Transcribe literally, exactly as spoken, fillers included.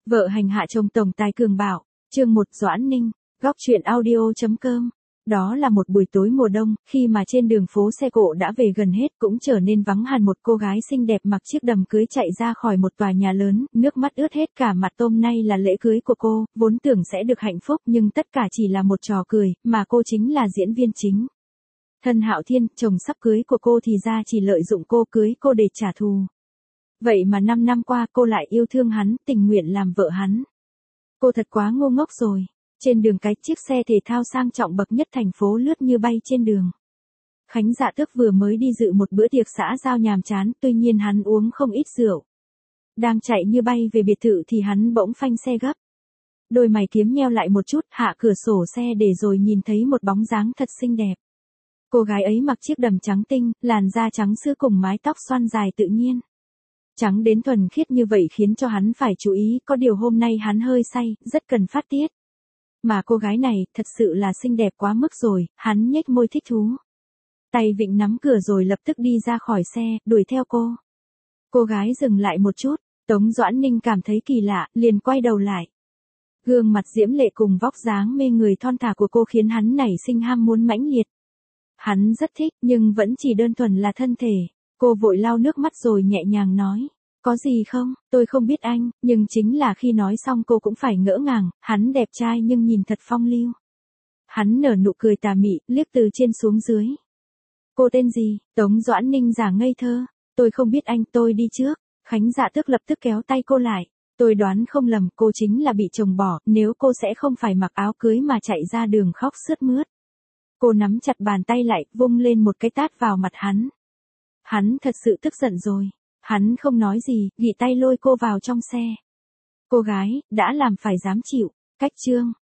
Vợ hành hạ chồng tổng tài cường bạo, chương một Doãn Ninh, góc truyện audio.com. Đó là một buổi tối mùa đông, khi mà trên đường phố xe cộ đã về gần hết cũng trở nên vắng hẳn một cô gái xinh đẹp mặc chiếc đầm cưới chạy ra khỏi một tòa nhà lớn, nước mắt ướt hết cả mặt. Hôm nay là lễ cưới của cô, vốn tưởng sẽ được hạnh phúc nhưng tất cả chỉ là một trò cười, mà cô chính là diễn viên chính. Thân Hạo Thiên, chồng sắp cưới của cô thì ra chỉ lợi dụng cô cưới cô để trả thù. Vậy mà năm năm qua cô lại yêu thương hắn, tình nguyện làm vợ hắn. Cô thật quá ngu ngốc rồi. Trên đường cái chiếc xe thể thao sang trọng bậc nhất thành phố lướt như bay trên đường. Khánh Dạ Tước vừa mới đi dự một bữa tiệc xã giao nhàm chán, tuy nhiên hắn uống không ít rượu. Đang chạy như bay về biệt thự thì hắn bỗng phanh xe gấp. Đôi mày kiếm nheo lại một chút, hạ cửa sổ xe để rồi nhìn thấy một bóng dáng thật xinh đẹp. Cô gái ấy mặc chiếc đầm trắng tinh, làn da trắng sữa cùng mái tóc xoăn dài tự nhiên. Trắng đến thuần khiết như vậy khiến cho hắn phải chú ý, có điều hôm nay hắn hơi say, rất cần phát tiết. Mà cô gái này, thật sự là xinh đẹp quá mức rồi, hắn nhếch môi thích thú. Tay vịn nắm cửa rồi lập tức đi ra khỏi xe, đuổi theo cô. Cô gái dừng lại một chút, Tống Doãn Ninh cảm thấy kỳ lạ, liền quay đầu lại. Gương mặt diễm lệ cùng vóc dáng mê người thon thả của cô khiến hắn nảy sinh ham muốn mãnh liệt. Hắn rất thích, nhưng vẫn chỉ đơn thuần là thân thể. Cô vội lau nước mắt rồi nhẹ nhàng nói. Có gì không, tôi không biết anh, nhưng chính là khi nói xong cô cũng phải ngỡ ngàng, hắn đẹp trai nhưng nhìn thật phong lưu. Hắn nở nụ cười tà mị, liếc từ trên xuống dưới. Cô tên gì? Tống Doãn Ninh giả ngây thơ. Tôi không biết anh, tôi đi trước. Khánh Dạ Tước lập tức kéo tay cô lại. Tôi đoán không lầm, cô chính là bị chồng bỏ, nếu cô sẽ không phải mặc áo cưới mà chạy ra đường khóc sướt mướt. Cô nắm chặt bàn tay lại, vung lên một cái tát vào mặt hắn. Hắn thật sự tức giận rồi. Hắn không nói gì, gỉ tay lôi cô vào trong xe. Cô gái, đã làm phải dám chịu. Cách chương.